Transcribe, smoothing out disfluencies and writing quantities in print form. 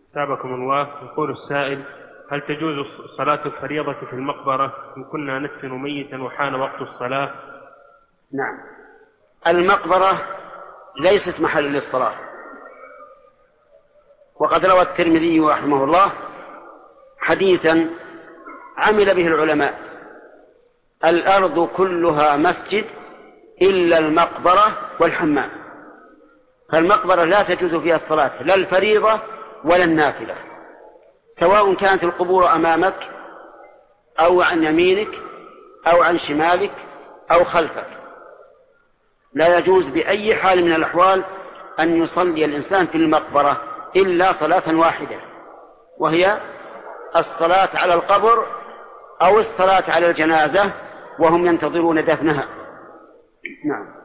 تابكم الله. يقول السائل: هل تجوز صلاة الفريضة في المقبرة إن كنا ندفن ميتا وحان وقت الصلاة؟ نعم، المقبرة ليست محل للصلاة، وقد روى الترمذي رحمه الله حديثا عمل به العلماء: الأرض كلها مسجد إلا المقبرة والحمام. فالمقبرة لا تجوز فيها الصلاة، لا الفريضة ولا النافلة، سواء كانت القبور أمامك أو عن يمينك أو عن شمالك أو خلفك. لا يجوز بأي حال من الأحوال أن يصلي الإنسان في المقبرة إلا صلاة واحدة، وهي الصلاة على القبر أو الصلاة على الجنازة وهم ينتظرون دفنها. نعم.